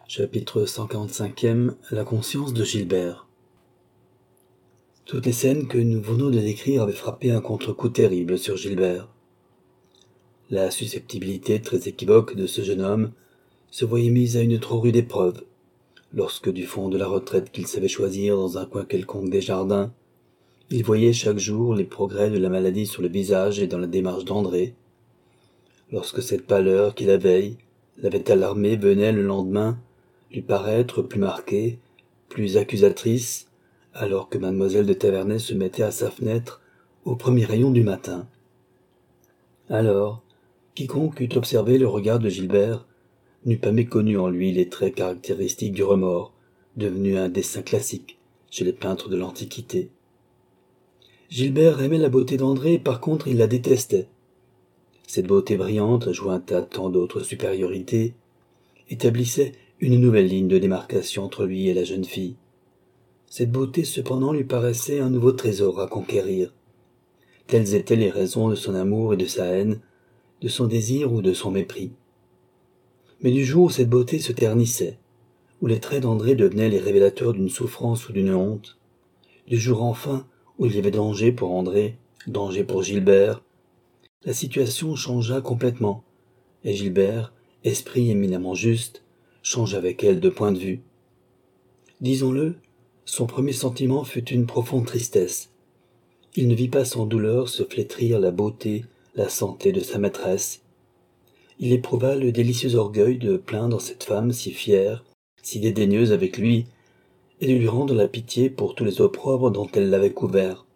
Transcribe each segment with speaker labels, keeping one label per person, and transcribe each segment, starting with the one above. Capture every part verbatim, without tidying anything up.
Speaker 1: Chapitre cent quarante-cinquième. La conscience de Gilbert. Toutes les scènes que nous venons de décrire avaient frappé un contre-coup terrible sur Gilbert. La susceptibilité très équivoque de ce jeune homme se voyait mise à une trop rude épreuve, lorsque du fond de la retraite qu'il savait choisir dans un coin quelconque des jardins, il voyait chaque jour les progrès de la maladie sur le visage et dans la démarche d'André, lorsque cette pâleur qui la veille l'avait alarmé venait le lendemain lui paraître plus marquée, plus accusatrice, alors que mademoiselle de Tavernay se mettait à sa fenêtre au premier rayon du matin. Alors, quiconque eût observé le regard de Gilbert n'eût pas méconnu en lui les traits caractéristiques du remords, devenu un dessin classique chez les peintres de l'Antiquité. Gilbert aimait la beauté d'André, par contre il la détestait. Cette beauté brillante, jointe à tant d'autres supériorités, établissait une nouvelle ligne de démarcation entre lui et la jeune fille. Cette beauté cependant lui paraissait un nouveau trésor à conquérir. Telles étaient les raisons de son amour et de sa haine, de son désir ou de son mépris. Mais du jour où cette beauté se ternissait, où les traits d'André devenaient les révélateurs d'une souffrance ou d'une honte, du jour enfin où il y avait danger pour André, danger pour Gilbert, la situation changea complètement, et Gilbert, esprit éminemment juste, change avec elle de point de vue. Disons-le, son premier sentiment fut une profonde tristesse. Il ne vit pas sans douleur se flétrir la beauté, la santé de sa maîtresse. Il éprouva le délicieux orgueil de plaindre cette femme si fière, si dédaigneuse avec lui, et de lui rendre la pitié pour tous les opprobres dont elle l'avait couvert.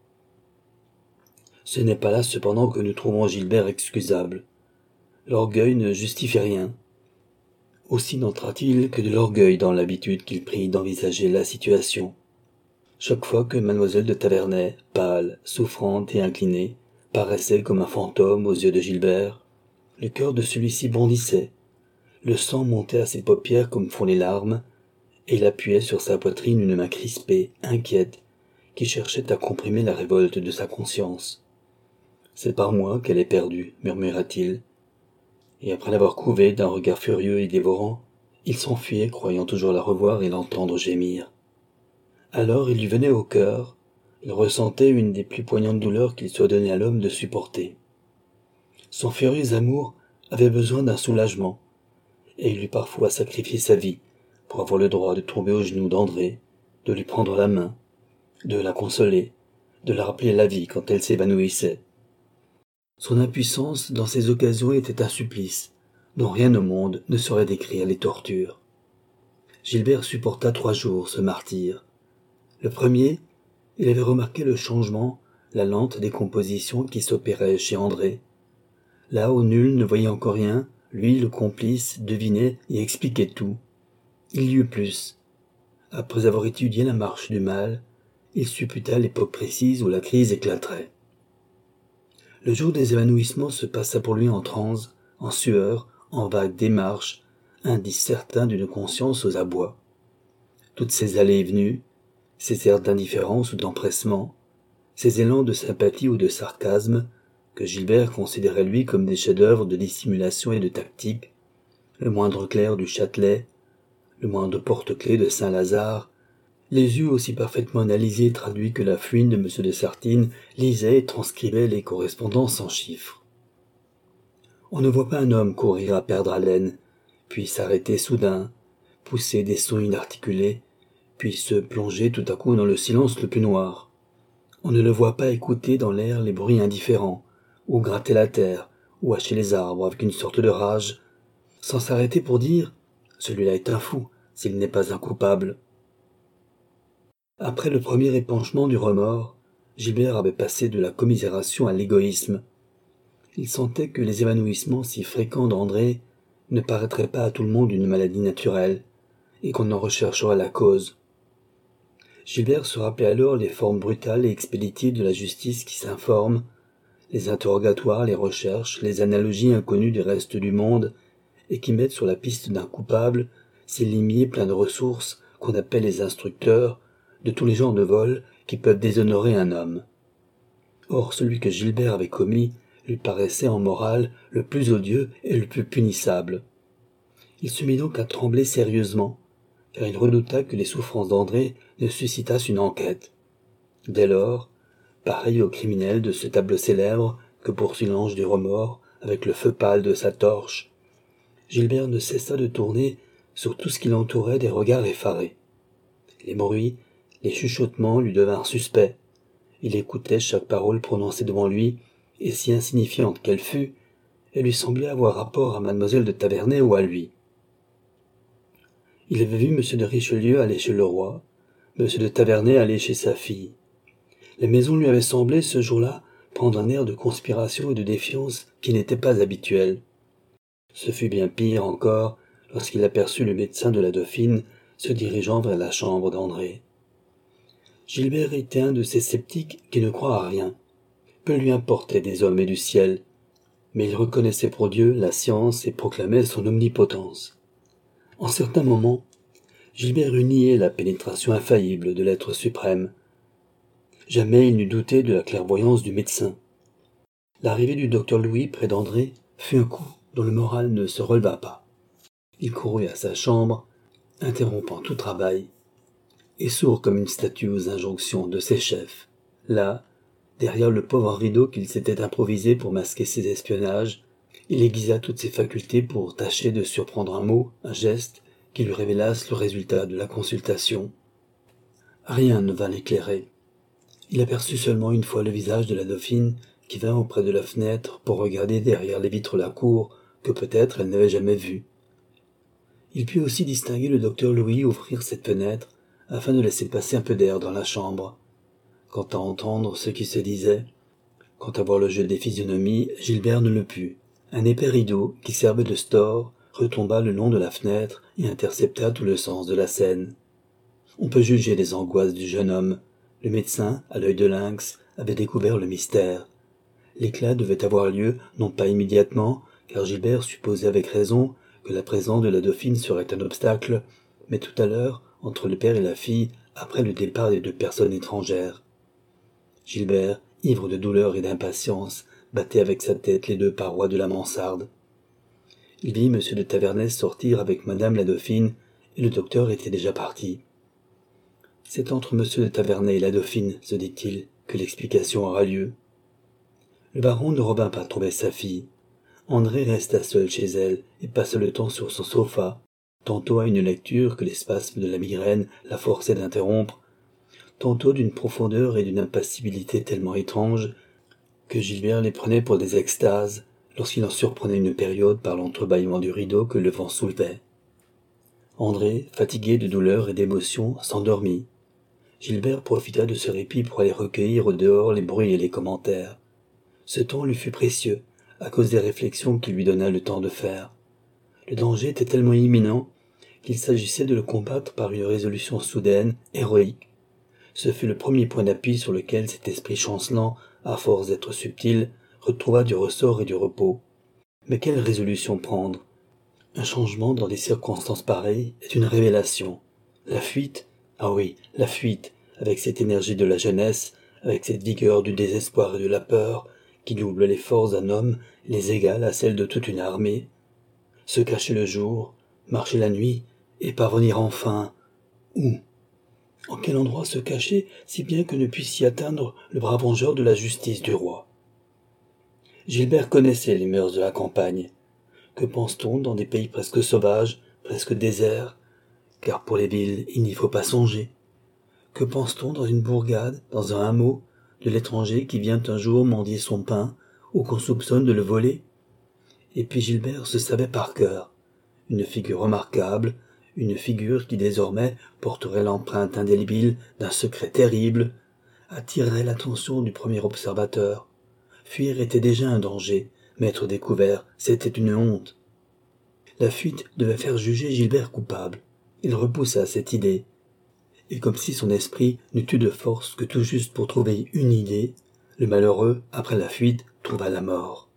Speaker 1: Ce n'est pas là cependant que nous trouvons Gilbert excusable. L'orgueil ne justifie rien. Aussi n'entra-t-il que de l'orgueil dans l'habitude qu'il prit d'envisager la situation. Chaque fois que mademoiselle de Tavernay, pâle, souffrante et inclinée, paraissait comme un fantôme aux yeux de Gilbert, le cœur de celui-ci bondissait, le sang montait à ses paupières comme font les larmes, et il appuyait sur sa poitrine une main crispée, inquiète, qui cherchait à comprimer la révolte de sa conscience. « C'est par moi qu'elle est perdue, murmura-t-il. Et après l'avoir couvée d'un regard furieux et dévorant, il s'enfuyait, croyant toujours la revoir et l'entendre gémir. Alors il lui venait au cœur, il ressentait une des plus poignantes douleurs qu'il soit donné à l'homme de supporter. Son furieux amour avait besoin d'un soulagement, et il eût parfois sacrifié sa vie pour avoir le droit de tomber aux genoux d'André, de lui prendre la main, de la consoler, de la rappeler à la vie quand elle s'évanouissait. Son impuissance dans ces occasions était un supplice, dont rien au monde ne saurait décrire les tortures. Gilbert supporta trois jours ce martyre. Le premier, il avait remarqué le changement, la lente décomposition qui s'opérait chez André. Là où nul ne voyait encore rien, lui, le complice, devinait et expliquait tout. Il y eut plus. Après avoir étudié la marche du mal, il supputa l'époque précise où la crise éclaterait. Le jour des évanouissements se passa pour lui en transe, en sueur, en vague démarche, indice certain d'une conscience aux abois. Toutes ces allées et venues, ces airs d'indifférence ou d'empressement, ces élans de sympathie ou de sarcasme, que Gilbert considérait lui comme des chefs-d'œuvre de dissimulation et de tactique, le moindre clerc du Châtelet, le moindre porte-clés de Saint-Lazare, les eut aussi parfaitement analysés et traduits que la fouine de M de Sartine lisait et transcrivait les correspondances en chiffres. On ne voit pas un homme courir à perdre haleine, puis s'arrêter soudain, pousser des sons inarticulés, puis se plonger tout à coup dans le silence le plus noir. On ne le voit pas écouter dans l'air les bruits indifférents, ou gratter la terre, ou hacher les arbres avec une sorte de rage, sans s'arrêter pour dire « celui-là est un fou, s'il n'est pas un coupable ». Après le premier épanchement du remords, Gilbert avait passé de la commisération à l'égoïsme. Il sentait que les évanouissements si fréquents d'André ne paraîtraient pas à tout le monde une maladie naturelle, et qu'on en rechercherait la cause. Gilbert se rappelait alors les formes brutales et expéditives de la justice qui s'informe, les interrogatoires, les recherches, les analogies inconnues des restes du monde, et qui mettent sur la piste d'un coupable ces limiers pleins de ressources qu'on appelle les instructeurs, de tous les genres de vols qui peuvent déshonorer un homme. Or, celui que Gilbert avait commis lui paraissait en morale le plus odieux et le plus punissable. Il se mit donc à trembler sérieusement, car il redouta que les souffrances d'André ne suscitassent une enquête. Dès lors, pareil au criminel de ce tableau célèbre que poursuit l'ange du remords avec le feu pâle de sa torche, Gilbert ne cessa de tourner sur tout ce qui l'entourait des regards effarés. Les bruits, les chuchotements lui devinrent suspects. Il écoutait chaque parole prononcée devant lui, et si insignifiante qu'elle fût, elle lui semblait avoir rapport à mademoiselle de Tavernay ou à lui. Il avait vu M de Richelieu aller chez le roi, M de Tavernay aller chez sa fille. La maison lui avait semblé, ce jour-là, prendre un air de conspiration et de défiance qui n'était pas habituel. Ce fut bien pire encore lorsqu'il aperçut le médecin de la Dauphine se dirigeant vers la chambre d'André. Gilbert était un de ces sceptiques qui ne croient à rien. Peu lui importait des hommes et du ciel, mais il reconnaissait pour Dieu la science et proclamait son omnipotence. En certains moments, Gilbert eût nié la pénétration infaillible de l'être suprême. Jamais il n'eût douté de la clairvoyance du médecin. L'arrivée du docteur Louis près d'André fut un coup dont le moral ne se releva pas. Il courut à sa chambre, interrompant tout travail, et sourd comme une statue aux injonctions de ses chefs. Là, derrière le pauvre rideau qu'il s'était improvisé pour masquer ses espionnages, il aiguisa toutes ses facultés pour tâcher de surprendre un mot, un geste, qui lui révélasse le résultat de la consultation. Rien ne vint l'éclairer. Il aperçut seulement une fois le visage de la Dauphine qui vint auprès de la fenêtre pour regarder derrière les vitres la cour que peut-être elle n'avait jamais vue. Il put aussi distinguer le docteur Louis ouvrir cette fenêtre afin de laisser passer un peu d'air dans la chambre. Quant à entendre ce qui se disait, quant à voir le jeu des physionomies, Gilbert ne le put. Un épais rideau, qui servait de store, retomba le long de la fenêtre et intercepta tout le sens de la scène. On peut juger des angoisses du jeune homme. Le médecin, à l'œil de lynx, avait découvert le mystère. L'éclat devait avoir lieu, non pas immédiatement, car Gilbert supposait avec raison que la présence de la Dauphine serait un obstacle, mais tout à l'heure, entre le père et la fille, après le départ des deux personnes étrangères. Gilbert, ivre de douleur et d'impatience, battait avec sa tête les deux parois de la mansarde. Il vit M de Tavernay sortir avec madame la Dauphine, et le docteur était déjà parti. C'est entre M de Tavernay et la Dauphine, se dit-il, que l'explication aura lieu. Le baron ne revint pas trouver sa fille. André resta seul chez elle et passa le temps sur son sofa, tantôt à une lecture que les spasmes de la migraine la forçaient d'interrompre, tantôt d'une profondeur et d'une impassibilité tellement étranges que Gilbert les prenait pour des extases lorsqu'il en surprenait une période par l'entrebâillement du rideau que le vent soulevait. André, fatigué de douleur et d'émotion, s'endormit. Gilbert profita de ce répit pour aller recueillir au dehors les bruits et les commentaires. Ce temps lui fut précieux, à cause des réflexions qu'il lui donna le temps de faire. Le danger était tellement imminent qu'il s'agissait de le combattre par une résolution soudaine, héroïque. Ce fut le premier point d'appui sur lequel cet esprit chancelant, à force d'être subtil, retrouva du ressort et du repos. Mais quelle résolution prendre? Un changement dans des circonstances pareilles est une révélation. La fuite? Ah oui, la fuite, avec cette énergie de la jeunesse, avec cette vigueur du désespoir et de la peur, qui double les forces d'un homme et les égale à celles de toute une armée. Se cacher le jour, marcher la nuit, et parvenir enfin... Où? En quel endroit se cacher, si bien que ne puisse y atteindre le bras vengeur de la justice du roi? Gilbert connaissait les mœurs de la campagne. Que pense-t-on dans des pays presque sauvages, presque déserts? Car pour les villes, il n'y faut pas songer. Que pense-t-on dans une bourgade, dans un hameau, de l'étranger qui vient un jour mendier son pain, ou qu'on soupçonne de le voler? Et puis Gilbert se savait par cœur. Une figure remarquable, une figure qui désormais porterait l'empreinte indélébile d'un secret terrible, attirerait l'attention du premier observateur. Fuir était déjà un danger, mais être découvert, c'était une honte. La fuite devait faire juger Gilbert coupable. Il repoussa cette idée, et comme si son esprit n'eût eu de force que tout juste pour trouver une idée, le malheureux, après la fuite, trouva la mort.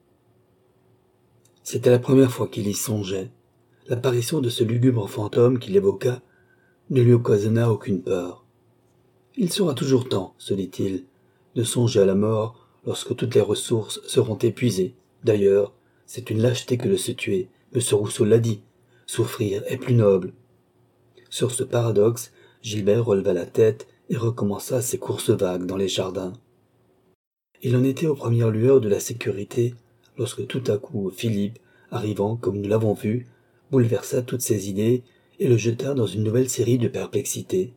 Speaker 1: C'était la première fois qu'il y songeait. L'apparition de ce lugubre fantôme qu'il évoqua ne lui occasionna aucune peur. Il sera toujours temps, se dit-il, de songer à la mort lorsque toutes les ressources seront épuisées. D'ailleurs, c'est une lâcheté que de se tuer, M. Rousseau l'a dit. souffrir est plus noble. Sur ce paradoxe, Gilbert releva la tête et recommença ses courses vagues dans les jardins. Il en était aux premières lueurs de la sécurité, lorsque tout à coup Philippe, arrivant comme nous l'avons vu, bouleversa toutes ses idées et le jeta dans une nouvelle série de perplexités.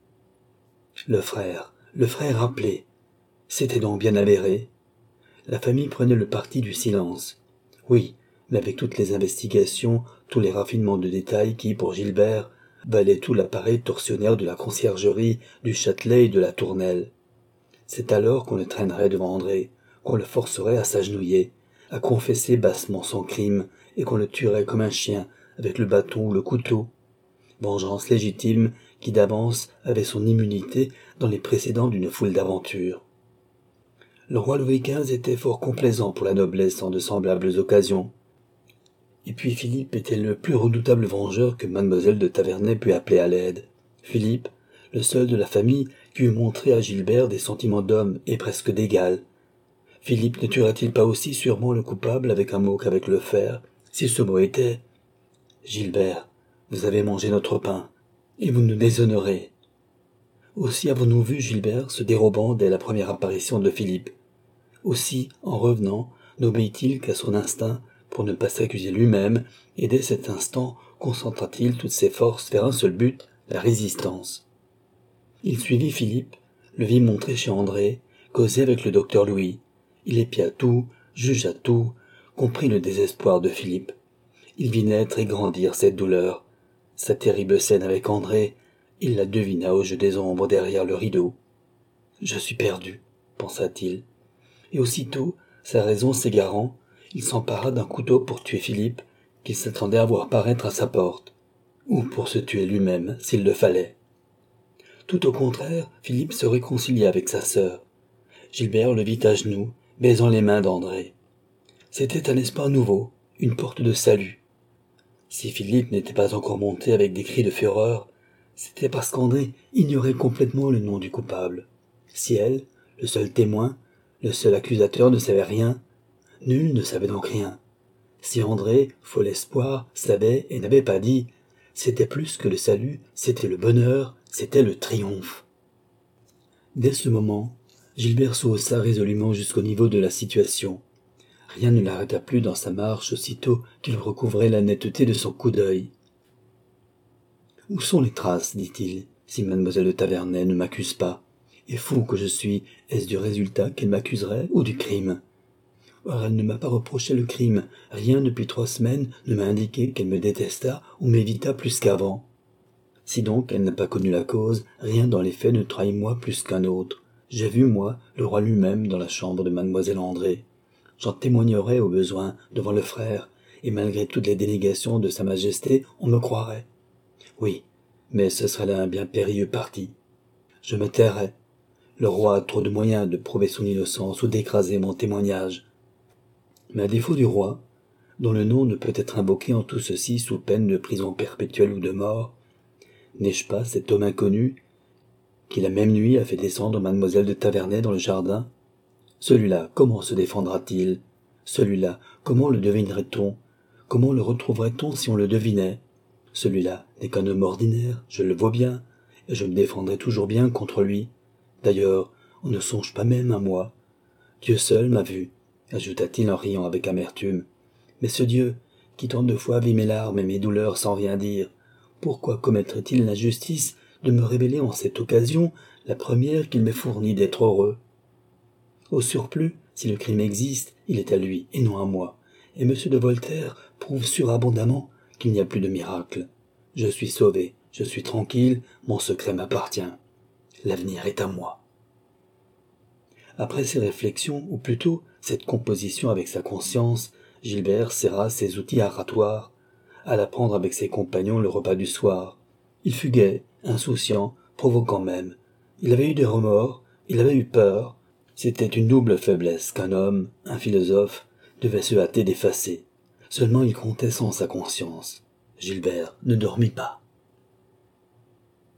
Speaker 1: Le frère, le frère appelé, c'était donc bien avéré. La famille prenait le parti du silence. Oui, mais avec toutes les investigations, tous les raffinements de détails qui, pour Gilbert, valaient tout l'appareil tortionnaire de la conciergerie, du Châtelet et de la Tournelle. C'est alors qu'on le traînerait devant André, qu'on le forcerait à s'agenouiller, à confesser bassement son crime, et qu'on le tuerait comme un chien, avec le bâton ou le couteau. Vengeance légitime qui d'avance avait son immunité dans les précédents d'une foule d'aventures. Le roi Louis quinze était fort complaisant pour la noblesse en de semblables occasions. Et puis Philippe était le plus redoutable vengeur que mademoiselle de Tavernay put appeler à l'aide. Philippe, le seul de la famille qui eût montré à Gilbert des sentiments d'homme et presque d'égal. Philippe ne tuerait-il pas aussi sûrement le coupable avec un mot qu'avec le fer, si ce mot était « Gilbert, vous avez mangé notre pain, et vous nous déshonorez. » Aussi avons-nous vu Gilbert se dérobant dès la première apparition de Philippe. Aussi, en revenant, n'obéit-il qu'à son instinct pour ne pas s'accuser lui-même, et dès cet instant concentra-t-il toutes ses forces vers un seul but, la résistance. Il suivit Philippe, le vit montrer chez André, causer avec le docteur Louis. Il épia tout, jugea tout, comprit le désespoir de Philippe. Il vit naître et grandir cette douleur. Sa terrible scène avec André, il la devina au jeu des ombres derrière le rideau. « Je suis perdu », pensa-t-il. Et aussitôt, sa raison s'égarant, il s'empara d'un couteau pour tuer Philippe, qu'il s'attendait à voir paraître à sa porte, ou pour se tuer lui-même, s'il le fallait. Tout au contraire, Philippe se réconcilia avec sa sœur. Gilbert le vit à genoux, baisant les mains d'André. C'était un espoir nouveau, une porte de salut. Si Philippe n'était pas encore monté avec des cris de fureur, c'était parce qu'André ignorait complètement le nom du coupable. Si elle, le seul témoin, le seul accusateur ne savait rien, nul ne savait donc rien. Si André, fol espoir, savait et n'avait pas dit, c'était plus que le salut, c'était le bonheur, c'était le triomphe. Dès ce moment, Gilbert se haussa résolument jusqu'au niveau de la situation. Rien ne l'arrêta plus dans sa marche aussitôt qu'il recouvrait la netteté de son coup d'œil. « Où sont les traces, dit-il, si mademoiselle de Tavernay ne m'accuse pas? Et fou que je suis, est-ce du résultat qu'elle m'accuserait ou du crime? Or elle ne m'a pas reproché le crime, rien depuis trois semaines ne m'a indiqué qu'elle me détesta ou m'évita plus qu'avant. Si donc elle n'a pas connu la cause, rien dans les faits ne trahit moi plus qu'un autre. J'ai vu, moi, le roi lui-même dans la chambre de mademoiselle André. J'en témoignerai au besoin devant le frère, et malgré toutes les dénégations de sa majesté, on me croirait. Oui, mais ce serait là un bien périlleux parti. Je me tairais. Le roi a trop de moyens de prouver son innocence ou d'écraser mon témoignage. Mais à défaut du roi, dont le nom ne peut être invoqué en tout ceci sous peine de prison perpétuelle ou de mort, n'ai-je pas cet homme inconnu qui la même nuit a fait descendre mademoiselle de Tavernay dans le jardin? Celui-là, comment se défendra-t-il? Celui-là, comment le devinerait-on? Comment le retrouverait-on si on le devinait? Celui-là n'est qu'un homme ordinaire, je le vaux bien, et je me défendrai toujours bien contre lui. D'ailleurs, on ne songe pas même à moi. Dieu seul m'a vu, ajouta-t-il en riant avec amertume. Mais ce Dieu, qui tant de fois vit mes larmes et mes douleurs sans rien dire, pourquoi commettrait-il l'injustice de me révéler en cette occasion la première qu'il m'ait fournie d'être heureux? Au surplus, si le crime existe, il est à lui et non à moi, et M. de Voltaire prouve surabondamment qu'il n'y a plus de miracle. Je suis sauvé, je suis tranquille, mon secret m'appartient. L'avenir est à moi. Après ces réflexions, ou plutôt cette composition avec sa conscience, Gilbert serra ses outils aratoires, alla prendre avec ses compagnons le repas du soir. Il fut gai, insouciant, provoquant même. Il avait eu des remords, il avait eu peur. C'était une double faiblesse qu'un homme, un philosophe, devait se hâter d'effacer. Seulement il comptait sans sa conscience. Gilbert ne dormit pas.